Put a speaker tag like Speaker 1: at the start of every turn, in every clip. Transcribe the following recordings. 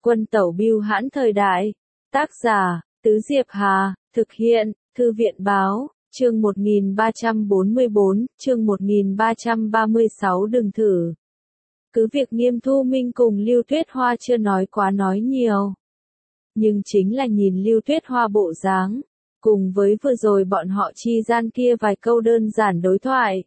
Speaker 1: Quân tẩu bưu hãn thời đại. Tác giả, Tứ Diệp Hà, thực hiện, Thư viện báo, chương 1344, chương 1336 đừng thử. Cứ việc Nghiêm Thu Minh cùng Lưu Tuyết Hoa chưa nói quá nói nhiều. Nhưng chính là nhìn Lưu Tuyết Hoa bộ dáng, cùng với vừa rồi bọn họ chi gian kia vài câu đơn giản đối thoại.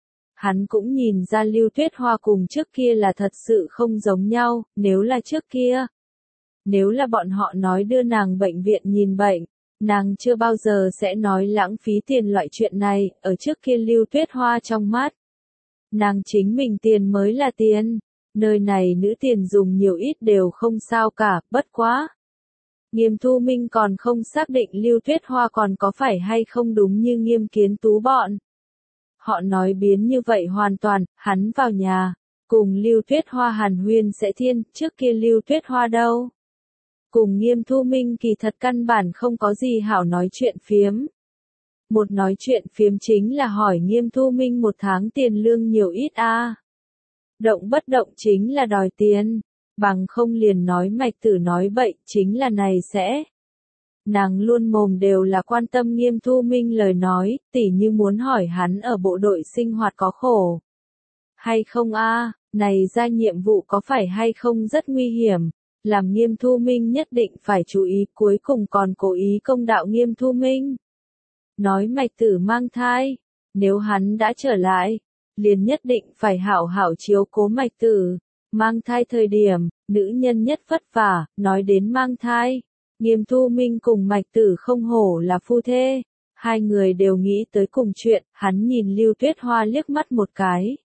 Speaker 1: Hắn cũng nhìn ra Lưu Tuyết Hoa cùng trước kia là thật sự không giống nhau, nếu là trước kia. Nếu là bọn họ nói đưa nàng bệnh viện nhìn bệnh, nàng chưa bao giờ sẽ nói lãng phí tiền loại chuyện này, ở trước kia Lưu Tuyết Hoa trong mắt. Nàng chính mình tiền mới là tiền, nơi này nữ tiền dùng nhiều ít đều không sao cả, bất quá. Nghiêm Thu Minh còn không xác định Lưu Tuyết Hoa còn có phải hay không đúng như Nghiêm Kiến Tú bọn. Họ nói biến như vậy hoàn toàn, hắn vào nhà, cùng Lưu Tuyết Hoa hàn huyên sẽ thiên, trước kia Lưu Tuyết Hoa đâu. Cùng Nghiêm Thu Minh kỳ thật căn bản không có gì hảo nói chuyện phiếm. Một nói chuyện phiếm chính là hỏi Nghiêm Thu Minh một tháng tiền lương nhiều ít a. Động bất động chính là đòi tiền, bằng không liền nói Mạch Tử nói bậy, chính là này sẽ. Nàng luôn mồm đều là quan tâm Nghiêm Thu Minh lời nói, tỉ như muốn hỏi hắn ở bộ đội sinh hoạt có khổ hay không a, này ra nhiệm vụ có phải hay không rất nguy hiểm, làm Nghiêm Thu Minh nhất định phải chú ý, cuối cùng còn cố ý công đạo Nghiêm Thu Minh. Nói Mạch Tử mang thai, nếu hắn đã trở lại, liền nhất định phải hảo hảo chiếu cố Mạch Tử. Mang thai thời điểm, nữ nhân nhất vất vả, nói đến mang thai. Nghiêm Thu Minh cùng Mạch Tử không hổ là phu thê. Hai người đều nghĩ tới cùng chuyện, hắn nhìn Lưu Tuyết Hoa liếc mắt một cái.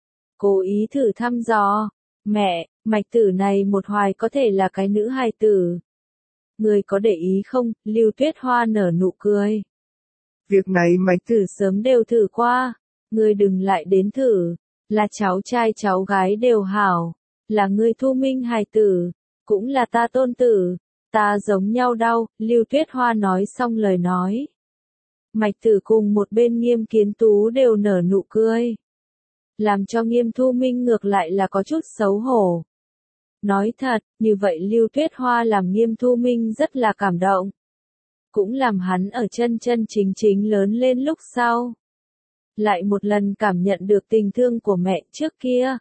Speaker 1: Cố ý thử thăm dò. Mẹ, Mạch Tử này một hoài có thể là cái nữ hài tử. Người có để ý không? Lưu Tuyết Hoa nở nụ cười. Việc này Mạch Tử sớm đều thử qua. Người đừng lại đến thử. Là cháu trai cháu gái đều hảo. Là người Thu Minh hài tử. Cũng là ta tôn tử. Ta giống nhau đau. Lưu Tuyết Hoa nói xong lời nói. Mạch Tử cùng một bên Nghiêm Kiến Tú đều nở nụ cười. Làm cho Nghiêm Thu Minh ngược lại là có chút xấu hổ. Nói thật, như vậy Lưu Tuyết Hoa làm Nghiêm Thu Minh rất là cảm động. Cũng làm hắn ở chân chân chính chính lớn lên lúc sau. Lại một lần cảm nhận được tình thương của mẹ trước kia.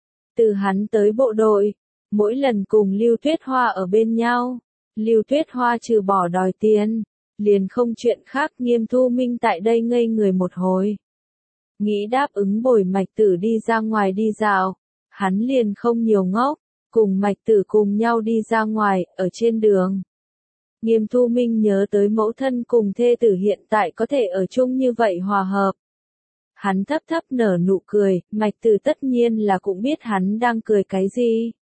Speaker 1: Từ hắn tới bộ đội, mỗi lần cùng Lưu Tuyết Hoa ở bên nhau, Lưu Tuyết Hoa trừ bỏ đòi tiền, liền không chuyện khác. Nghiêm Thu Minh tại đây ngây người một hồi. Nghĩ đáp ứng bồi Mạch Tử đi ra ngoài đi dạo, hắn liền không nhiều ngốc, cùng Mạch Tử cùng nhau đi ra ngoài, ở trên đường. Nghiêm Thu Minh nhớ tới mẫu thân cùng thê tử hiện tại có thể ở chung như vậy hòa hợp. Hắn thấp thấp nở nụ cười, Mạch Tử tất nhiên là cũng biết hắn đang cười cái gì.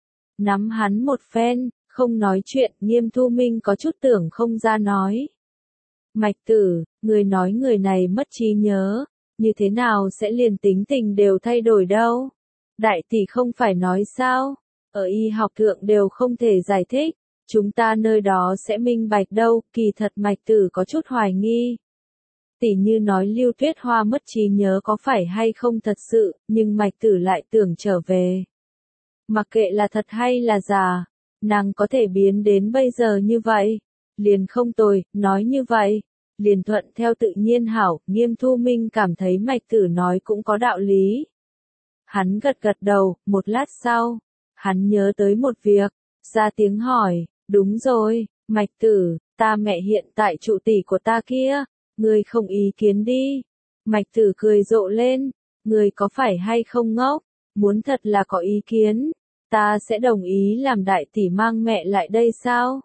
Speaker 1: Nắm hắn một phen, không nói chuyện, Nghiêm Thu Minh có chút tưởng không ra nói. Mạch Tử, người nói người này mất trí nhớ, như thế nào sẽ liền tính tình đều thay đổi đâu. Đại tỷ không phải nói sao, ở y học thượng đều không thể giải thích, chúng ta nơi đó sẽ minh bạch đâu. Kỳ thật Mạch Tử có chút hoài nghi. Tỷ như nói Lưu Tuyết Hoa mất trí nhớ có phải hay không thật sự, nhưng Mạch Tử lại tưởng trở về. Mặc kệ là thật hay là giả, nàng có thể biến đến bây giờ như vậy, liền không tồi. Nói như vậy, liền thuận theo tự nhiên hảo. Nghiêm Thu Minh cảm thấy Mạch Tử nói cũng có đạo lý. Hắn gật gật đầu, một lát sau, hắn nhớ tới một việc, ra tiếng hỏi, đúng rồi, Mạch Tử, ta mẹ hiện tại trụ tỷ của ta kia, ngươi không ý kiến đi. Mạch Tử cười rộ lên, ngươi có phải hay không ngốc, muốn thật là có ý kiến, ta sẽ đồng ý làm đại tỷ mang mẹ lại đây sao?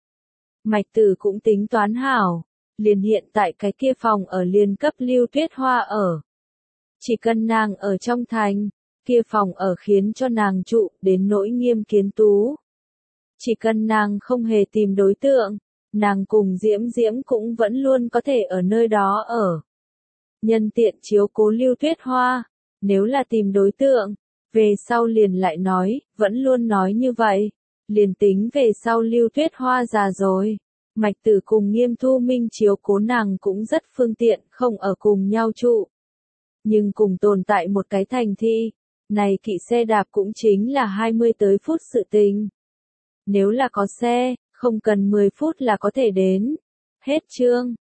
Speaker 1: Mạch Tử cũng tính toán hảo, liền hiện tại cái kia phòng ở liền cấp Lưu Tuyết Hoa ở. Chỉ cần nàng ở trong thành, kia phòng ở khiến cho nàng trụ, đến nỗi Nghiêm Kiến Tú. Chỉ cần nàng không hề tìm đối tượng, nàng cùng Diễm Diễm cũng vẫn luôn có thể ở nơi đó ở. Nhân tiện chiếu cố Lưu Tuyết Hoa, nếu là tìm đối tượng, về sau liền lại nói, vẫn luôn nói như vậy, liền tính về sau Lưu Tuyết Hoa già rồi. Mạch Tử cùng Nghiêm Thu Minh chiếu cố nàng cũng rất phương tiện, không ở cùng nhau trụ. Nhưng cùng tồn tại một cái thành thị, này kỵ xe đạp cũng chính là 20 tới phút sự tình. Nếu là có xe, không cần 10 phút là có thể đến. Hết chương.